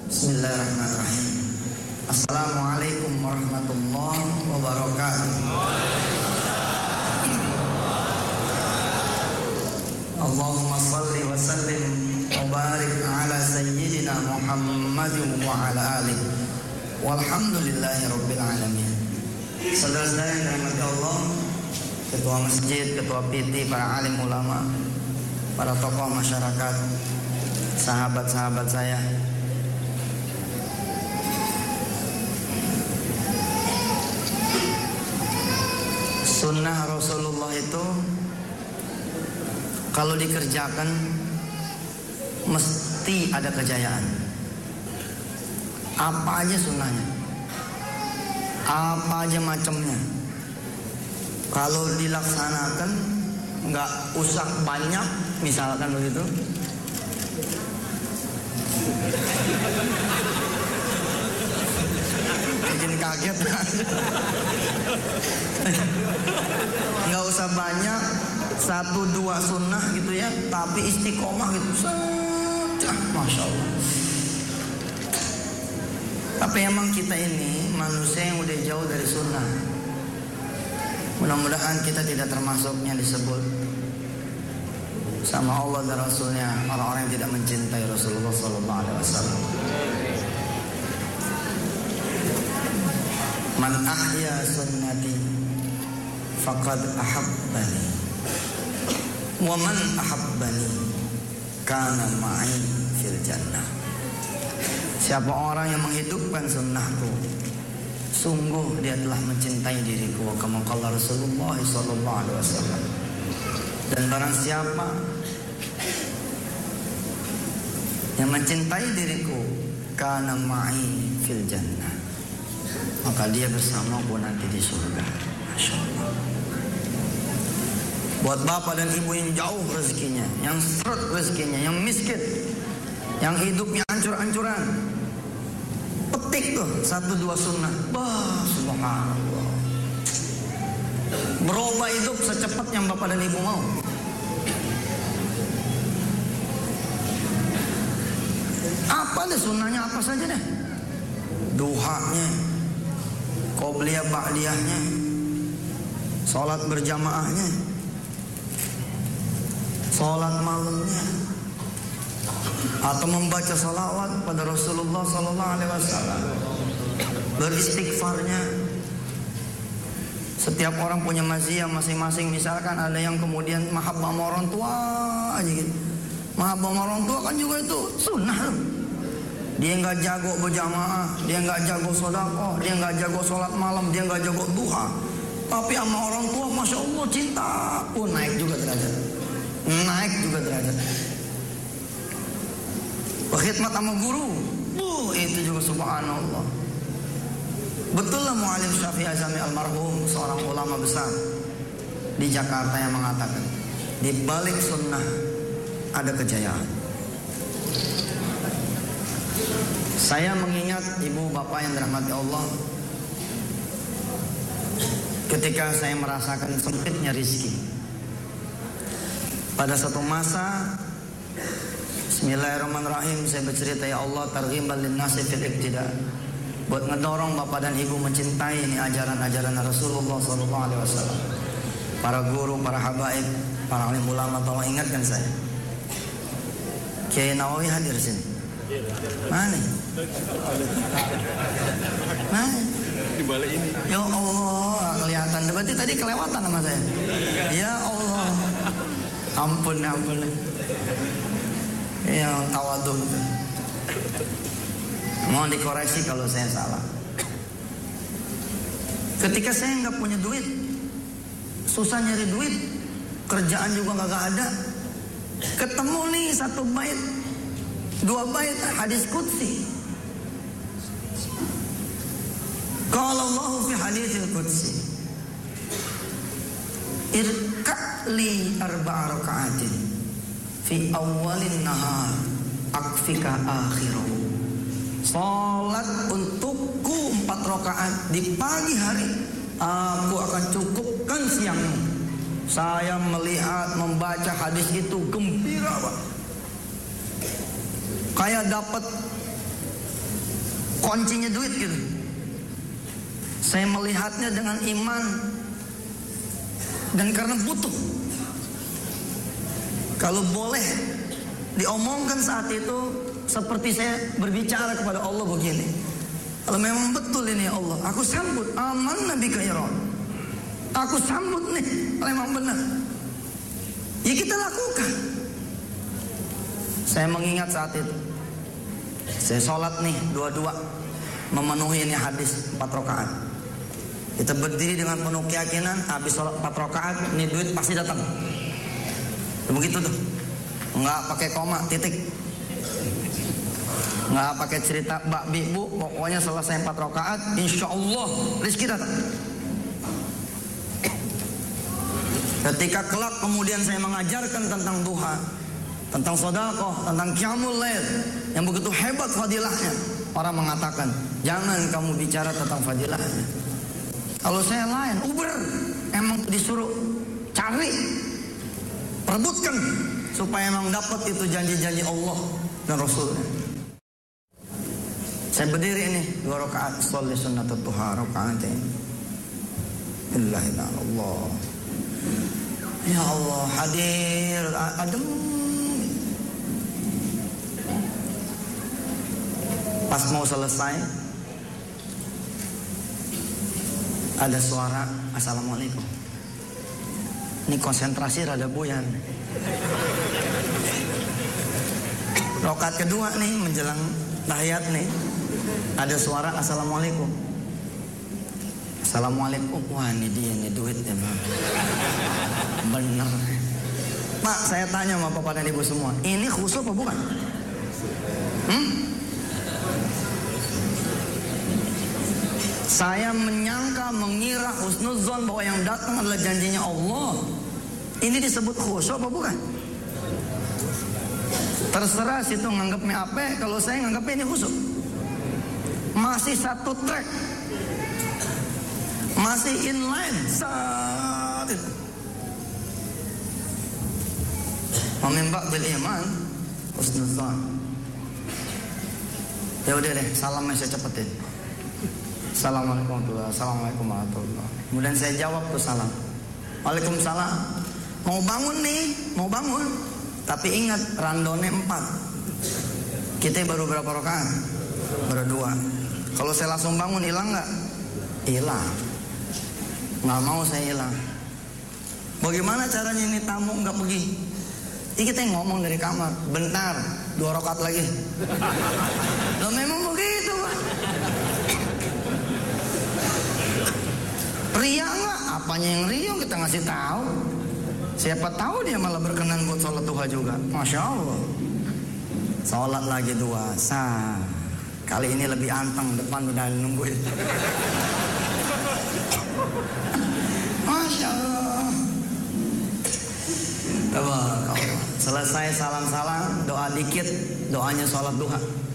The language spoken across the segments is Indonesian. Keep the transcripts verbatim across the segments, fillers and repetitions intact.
Bismillahirrahmanirrahim. Assalamualaikum warahmatullahi wabarakatuh. Allahumma salli wa sallim wa barik ala sayyidina Muhammadin wa ala alihi walhamdulillahi rabbil alamin. Saudara-saudara yang dirahmati Allah, ketua masjid, ketua P T, para alim ulama, para tokoh masyarakat, sahabat-sahabat saya, sunnah Rasulullah itu kalau dikerjakan mesti ada kejayaan. Apa aja sunnahnya, apa aja macamnya, kalau dilaksanakan nggak usah banyak, misalkan begitu, bikin kaget. Nggak usah banyak, satu dua sunnah gitu ya, tapi istiqomah gitu saja, masya Allah. Tapi emang kita ini manusia yang udah jauh dari sunnah. Mudah-mudahan kita tidak termasuk yang disebut sama Allah dan Rasulnya orang-orang yang tidak mencintai Rasulullah Sallallahu Alaihi Wasallam. Man ahya sunnati faqad ahabbani wa man ahabbani kana ma'i fil jannah. Siapa orang yang menghidupkan sunnahku, sungguh dia telah mencintai diriku. Wa kama qala Rasulullah sallallahu alaihi wasallam. Dan barang siapa yang mencintai diriku, kana ma'i fil jannah, maka dia bersamaku nanti di surga. Masya Allah. Buat bapak dan ibu yang jauh rezekinya, yang seret rezekinya, yang miskin, yang hidupnya hancur-hancuran, petik tuh satu dua sunnah. Wah, subhanallah, berubah hidup secepat yang bapak dan ibu mau. Apa deh sunnahnya, apa saja deh, duhanya, qobliyah ba'diyahnya, sholat berjamaahnya, sholat malamnya, atau membaca salawat pada Rasulullah Sallallahu Alaihi Wasallam, beristighfarnya. Setiap orang punya maziyah masing-masing. Misalkan ada yang kemudian mahabbah sama orang tua aja gitu. Mahabbah sama orang tua kan juga itu sunnah. Dia nggak jago berjamaah, dia nggak jago sedekah, dia nggak jago sholat malam, dia nggak jago duha, tapi sama orang tua masya Allah cinta pun oh, naik juga derajat, naik juga derajat. Berkhidmat sama guru, uh, itu juga subhanallah. Betul lah Mu'alim Syafi'i Azami almarhum, seorang ulama besar di Jakarta, yang mengatakan di balik sunnah ada kejayaan. Saya mengingat ibu bapak yang dirahmati Allah, ketika saya merasakan sempitnya rizki pada satu masa, bismillahirrahmanirrahim, saya bercerita, ya Allah, targhiban linnasi fil iktida, buat ngedorong bapak dan ibu mencintai ini ajaran-ajaran Rasulullah sallallahu alaihi wasallam. Para guru, para habaib, para alim ulama, tolong ingatkan saya. Kiai Nawawi hadir sini. Mana? Mana? Di balik ini. Ya Allah, kelihatan. Berarti tadi kelewatan sama saya. Ya Allah. Ampun, ampun. Ya, tawadhu. Mohon dikoreksi kalau saya salah. Ketika saya nggak punya duit, susah nyari duit, kerjaan juga nggak ada, ketemu nih satu bait, dua bait hadis qudsi. Qala Allah fi haditsil qudsi, irka'li arba'a raka'atin fi awalin nahar akfika akhirahu. Salat untukku empat rakaat di pagi hari, aku akan cukupkan siangmu. Saya melihat membaca hadis itu gembira, Pak. Kayak dapat kuncinya duit gitu. Saya melihatnya dengan iman dan karena butuh. Kalau boleh diomongkan saat itu, seperti saya berbicara kepada Allah begini, kalau memang betul ini ya Allah, aku sambut aman Nabi Kairon, aku sambut nih, kalau memang benar ya kita lakukan. Saya mengingat saat itu saya sholat nih dua-dua, memenuhi ini hadis empat rakaat. Kita berdiri dengan penuh keyakinan, habis sholat empat rakaat, ini duit pasti datang. Begitu tuh, nggak pakai koma, titik, nggak pakai cerita mbak bibu, pokoknya selesai empat rakaat, insya Allah rezeki datang. Ketika kelak kemudian saya mengajarkan tentang duha, tentang sedekah, tentang qiyamul lail yang begitu hebat fadilahnya, orang mengatakan jangan kamu bicara tentang fadilahnya. Kalau saya lain, Uber emang disuruh cari, perebutkan supaya emang dapat itu janji-janji Allah dan Rasulnya. Saya berdiri ini dua rakaat, sholli sunnatut duha rakaatain. Billahi Allah. Ya Allah, hadir adem. Pas mau selesai, ada suara assalamualaikum. Ini konsentrasi rada buyan. Rakaat kedua nih menjelang tahiyat nih, ada suara assalamualaikum. Assalamualaikum. Wah ini dia nih duitnya bang. Bener. Pak, saya tanya sama bapak dan ibu semua, ini khusyuk apa bukan? Hmm? Saya menyangka, mengira, husnuzon bahwa yang datang adalah janjinya Allah. Ini disebut khusyuk apa bukan? Terserah situ nganggapnya apa, kalau saya nganggapnya ini khusyuk. Masih satu track, masih inline saat itu. Memimbak bil iman, husnuzon. Ya udah deh, salamnya saya cepetin. Assalamualaikum warahmatullahi wabarakatuh. Assalamualaikum warahmatullahi wabarakatuh. Kemudian saya jawab tuh salam. Waalaikumsalam. Mau bangun nih, mau bangun. Tapi ingat randone empat. Kita baru berapa rakaat? Baru dua. Kalau saya langsung bangun hilang nggak? Hilang. Nggak mau saya hilang. Bagaimana caranya ini tamu nggak pergi? Ini kita yang ngomong dari kamar. Bentar, dua rakaat lagi. Loh memang begitu Pak. Ria nggak? Apanya yang ria kita ngasih tahu. Siapa tahu dia malah berkenan buat sholat duha juga. Masya Allah. Sholat lagi dua. Sah. Kali ini lebih anteng, depan udah nungguin. Masya Allah. Tabarakallah. Selesai salam-salam, doa dikit, doanya sholat duha.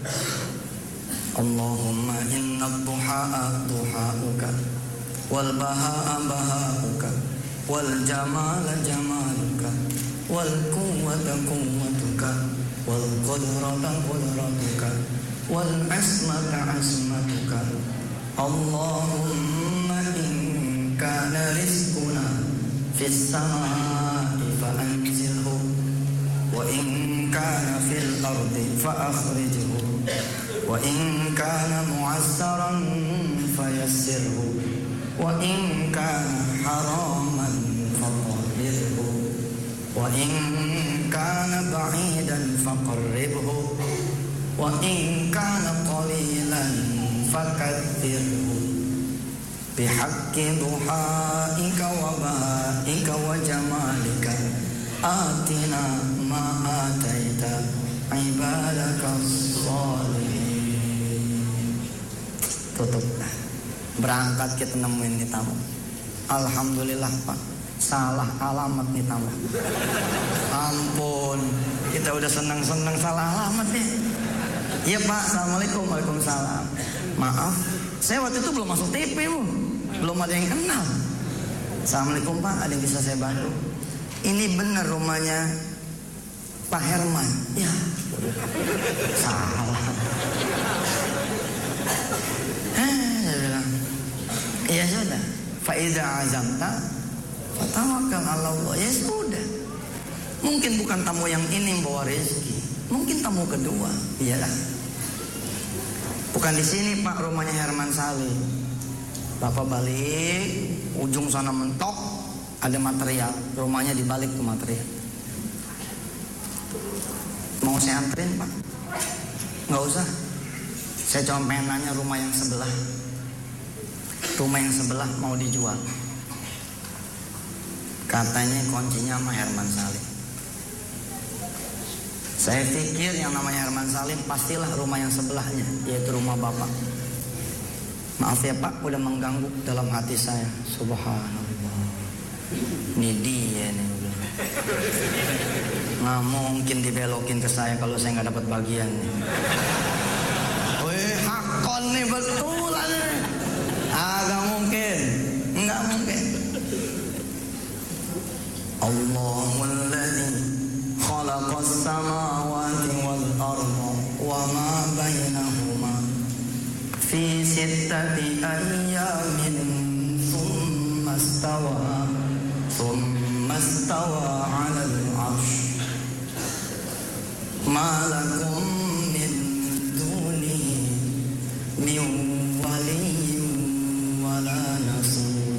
Allahumma inna duha'a duha'uka, wal baha'a baha'uka, wal jamala jamaluka, wal quwwata quwwatuka, wal qudrata qudratuka, wal asmata asmatuka. Allahumma in kana rizquna fis samaa'i fa anzilhu, wa in kana fil ardi fa akhrijhu, wa in kana mu'assaran fayassirhu, wa in kana haraman faqahhirhu, wa in kana ba'idan faqarribhu, wa in kana qalilan fakaththirhu, bihaqqi duhaika wa bahaika wa jamalika atina ma ataita ibadaka sholihin. Tutup. Berangkat kita nemuin nih tamu. Alhamdulillah Pak, salah alamat nih tamu. Ampun, kita udah senang-senang salah alamat nih. Iya Pak, assalamualaikum. Waalaikumsalam. Maaf, saya waktu itu belum masuk T V Bu, belum ada yang kenal. Assalamualaikum Pak, ada yang bisa saya bantu? Ini benar rumahnya Pak Herman. Ya, salah. idza azamta fatawakkal 'ala Allah. Ya sudah. Mungkin bukan tamu yang ini bawa rezeki, mungkin tamu kedua. Iyalah. Bukan di sini Pak rumahnya Herman Salim. Bapak balik, ujung sana mentok, ada material, rumahnya dibalik ke material. Mau saya anterin Pak? Nggak usah. Saya cuma pengen nanya rumah yang sebelah. Rumah yang sebelah mau dijual. Katanya kuncinya sama Herman Salim. Saya pikir yang namanya Herman Salim pastilah rumah yang sebelahnya, yaitu rumah Bapak. Maaf ya Pak, udah mengganggu dalam hati saya. Subhanallah. Ini dia nih. Nggak mungkin dibelokin ke saya kalau saya nggak dapat bagian nih. Wih, hakon nih betulan nih. Agak mungkin, nggak mungkin. Allahumma ladzi khalaqas samawati wal arda wa ma bainahuma fi sittati ayyamin thumma istawa thumma istawa 'alal 'arsy ma lakum min dunihi min waliyyin wala nasir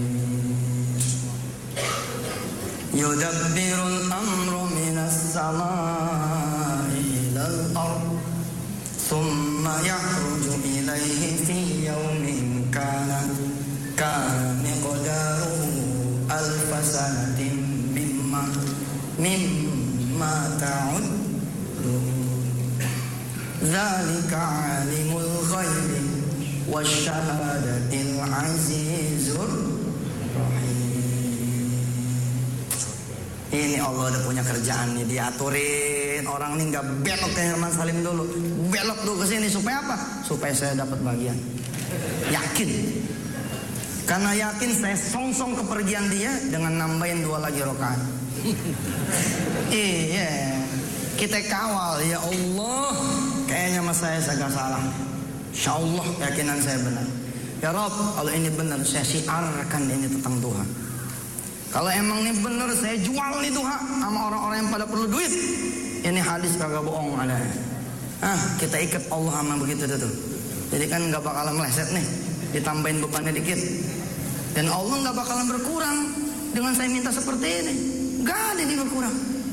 yudabbirul amru minas samai ilal ard thumma yakhruju ilayhi fi yawmin kana kana miqdaruhu alfa sanatin mimma mimma ta'uddun dzalika 'alimul ghaibi wasyahadatil 'azizur rahim. Ini Allah udah punya kerjaan nih, diaturin orang nih nggak belok ke Herman Salim dulu, belok dulu ke sini supaya apa? Supaya saya dapat bagian. Yakin, karena yakin saya songsong kepergian dia dengan nambahin dua lagi rakaat. Iya, kita kawal ya Allah. Kayaknya mas saya agak salah. Insya Allah yakinan saya benar. Ya Rob, kalau ini benar saya siarkan ini tentang Tuhan. Kalau emang ini bener saya jual nih tuh hak sama orang-orang yang pada perlu duit. Ini hadis kagak bohong ada. Ah, kita ikat Allah sama begitu tuh. Jadi kan nggak bakalan meleset nih, ditambahin bebannya dikit. Dan Allah nggak bakalan berkurang dengan saya minta seperti ini. Nggak ada yang berkurang.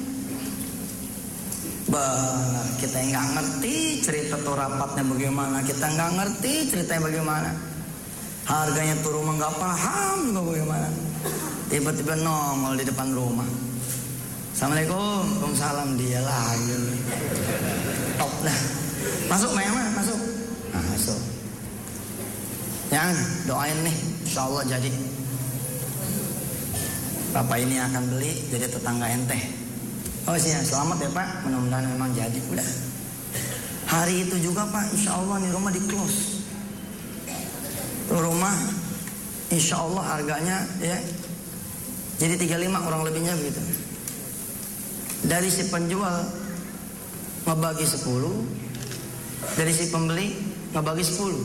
Bah, kita nggak ngerti cerita tuh rapatnya bagaimana, kita nggak ngerti ceritanya bagaimana. Harganya tuh rumah nggak paham juga bagaimana. Tiba-tiba nongol di depan rumah. Assalamualaikum, waalaikumsalam, dia lagi. Top dah. Masuk memang masuk. Nah, masuk. Jangan doain nih, insya Allah jadi. Bapak ini akan beli jadi tetangga ente. Oh iya, selamat ya Pak. Mudah-mudahan memang jadi. Udah. Hari itu juga Pak, insya Allah nih rumah di close. Tuh rumah, insya Allah harganya ya. Jadi tiga puluh lima kurang lebihnya begitu. Dari si penjual ngebagi sepuluh, dari si pembeli ngebagi sepuluh.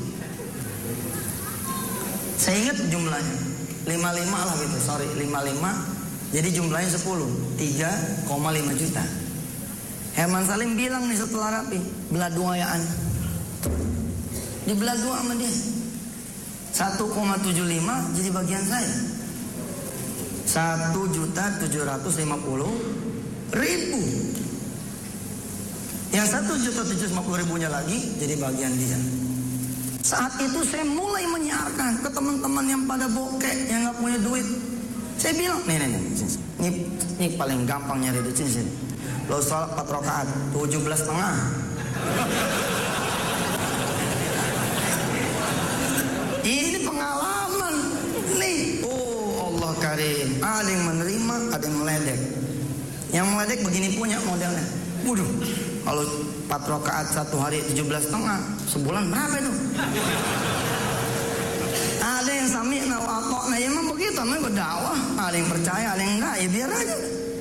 Saya ingat jumlahnya lima puluh lima lah gitu, sorry lima puluh lima. Jadi jumlahnya sepuluh, tiga koma lima juta. Herman Salim bilang nih setelah rapi, belah duayaan. Dibelah dua sama dia. satu koma tujuh lima jadi bagian saya. Satu juta tujuh ratus lima puluh ribu. Yang satu juta tujuh ratus lima puluh ribunya lagi jadi bagian dia. Saat itu saya mulai menyiarkan ke teman-teman yang pada bokek, yang nggak punya duit. Saya bilang, nih nih nih, ini, ini paling gampang nyari duit sini sini. Lo sholat empat rakaat, tujuh belas setengah. Ini pengalaman nih. Oh Allah karim. Ada yang menerima, ada yang meledek. Yang meledek begini punya modelnya. Waduh, kalau empat rakaat satu hari tujuh belas setengah, sebulan berapa itu? Ada yang sami'na wa ata'na, ya emang begitu, namanya berdakwah. Ada yang percaya, ada yang enggak, ya biar aja.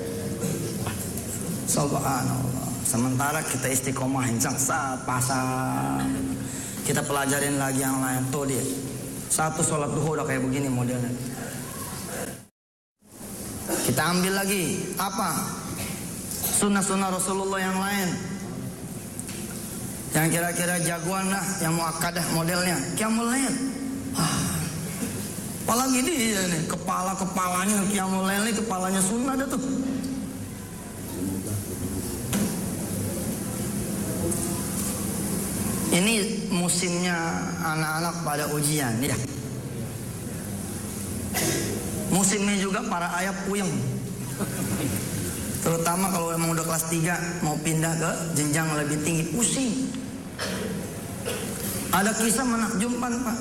Subhanallah. Sementara kita istiqomahin saat pasang, kita pelajarin lagi yang lain. Tuh dia, Satu sholat duha udah kayak begini modelnya. Kita ambil lagi apa? Sunnah-sunnah Rasulullah yang lain, yang kira-kira jagoan lah, yang muakkadah modelnya. Qiyamul Lail. Ah, apalagi dia nih, kepala-kepalanya Qiyamul Lail ini kepalanya sunnah dah tuh. Ini musimnya anak-anak pada ujian ya. Musimnya juga para ayah puyeng. Terutama kalau emang udah kelas tiga mau pindah ke jenjang lebih tinggi, pusing. Ada kisah menakjubkan, Pak.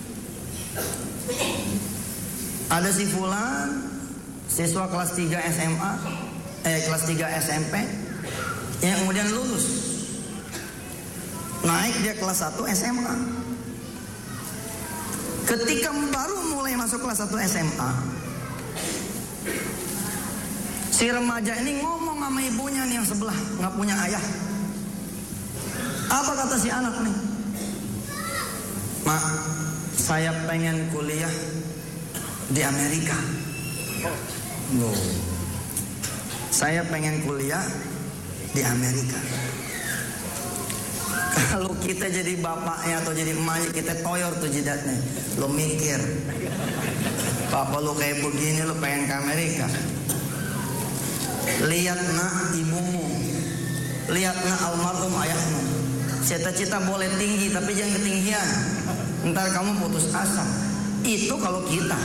Ada si fulan, siswa kelas tiga S M A, eh kelas tiga S M P yang kemudian lulus. Naik dia kelas satu S M A. Ketika baru mulai masuk kelas satu S M A, si remaja ini ngomong sama ibunya nih yang sebelah, nggak punya ayah. Apa kata si anak nih? Mak, saya pengen kuliah di Amerika. No. Saya pengen kuliah di Amerika. Kalau kita jadi bapaknya atau jadi emaknya, kita toyor tuh jidatnya. Lo mikir, papa lo kayak begini, lo pengen ke Amerika. Lihat nak ibumu, lihat nak almarhum ayahmu. Cita-cita boleh tinggi tapi jangan ketinggian, ntar kamu putus asa. Itu kalau kita.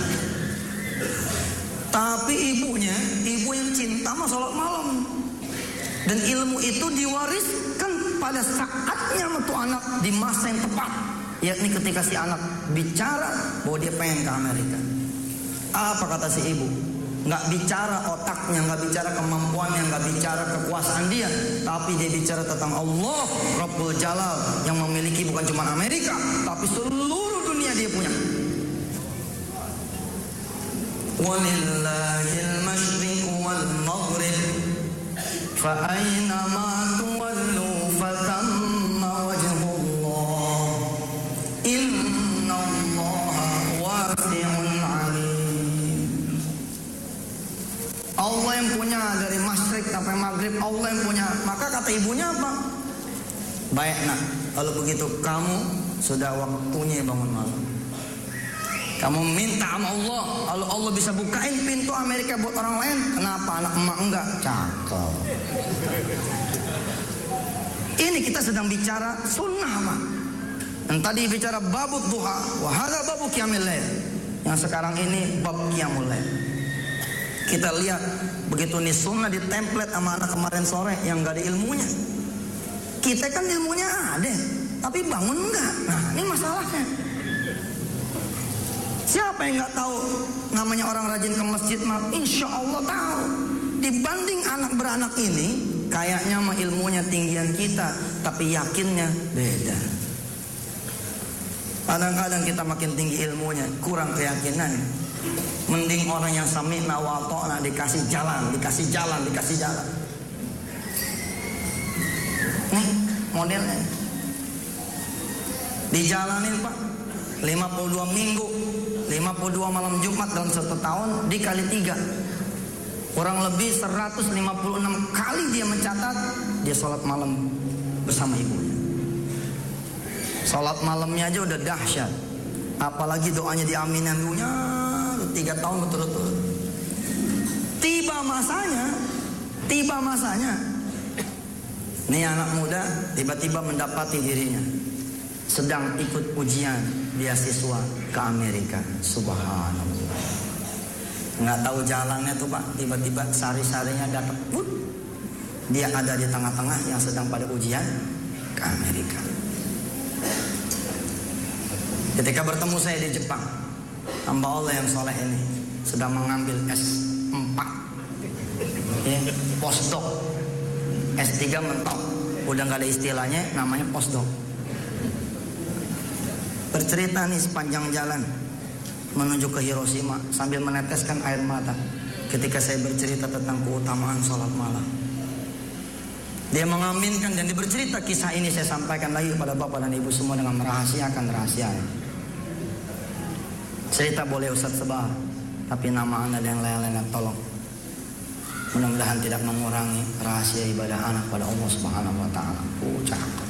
Tapi ibunya, ibu yang cinta mah sholat malam. Dan ilmu itu diwariskan pada saatnya untuk anak di masa yang tepat, yakni ketika si anak bicara bahwa dia pengen ke Amerika. Apa kata si ibu? Nggak bicara otaknya, nggak bicara kemampuannya, nggak bicara kekuasaan dia, tapi dia bicara tentang Allah Rabbul Jalal yang memiliki bukan cuma Amerika, tapi seluruh dunia dia punya. Walillahil masyriq wal maghrib fa aina ma tuwallu fatamma wajhullah innallaha wasi'un alim. Allah yang punya dari masyriq sampai maghrib, Allah yang punya. Maka kata ibunya apa? Baik nak, kalau begitu kamu sudah waktunya bangun malam. Kamu minta sama Allah, kalau Allah bisa bukain pintu Amerika buat orang lain, kenapa anak emak enggak? Cakep. Ini kita sedang bicara sunnah, Pak. Yang tadi bicara babut duha, wahada babu qiyamul lail. Yang sekarang ini bab qiyamul lail. Kita lihat begitu nih sunnah di template sama anak kemarin sore yang gak ada ilmunya. Kita kan ilmunya ada, tapi bangun enggak. Nah, ini masalahnya. Siapa yang nggak tahu namanya orang rajin ke masjid mah? Insya Allah tahu. Dibanding anak beranak ini, kayaknya mah ilmunya tinggian kita, tapi yakinnya beda. Kadang-kadang kita makin tinggi ilmunya, kurang keyakinan. Mending orang yang sami'na wa ata'na dikasih jalan, dikasih jalan, dikasih jalan. Nih modelnya. Dijalanin Pak, lima puluh dua minggu. lima puluh dua malam Jumat dalam satu tahun dikali tiga, kurang lebih seratus lima puluh enam kali dia mencatat dia sholat malam bersama ibunya. Sholat malamnya aja udah dahsyat, apalagi doanya diaminin ibunya tiga tahun berturut-turut. Tiba masanya, tiba masanya, nih anak muda tiba-tiba mendapati dirinya sedang ikut ujian beasiswa ke Amerika. Subhanallah. Nggak tahu jalannya tuh Pak, tiba-tiba sari-sarinya datang, put, dia ada di tengah-tengah yang sedang pada ujian ke Amerika. Ketika bertemu saya di Jepang, hamba Allah yang soleh ini sedang mengambil S empat, ya, postdoc, S tiga mentok, udah nggak ada istilahnya, namanya postdoc. Bercerita nih sepanjang jalan menuju ke Hiroshima sambil meneteskan air mata ketika saya bercerita tentang keutamaan sholat malam. Dia mengaminkan dan dia bercerita kisah ini, saya sampaikan lagi kepada bapak dan ibu semua dengan merahasiakan rahasia. Cerita boleh Ustaz sebar, tapi nama anak dan lain-lain tolong. Mudah-mudahan tidak mengurangi rahasia ibadah anak pada Allah Subhanahu wa taala. Oh, cakep.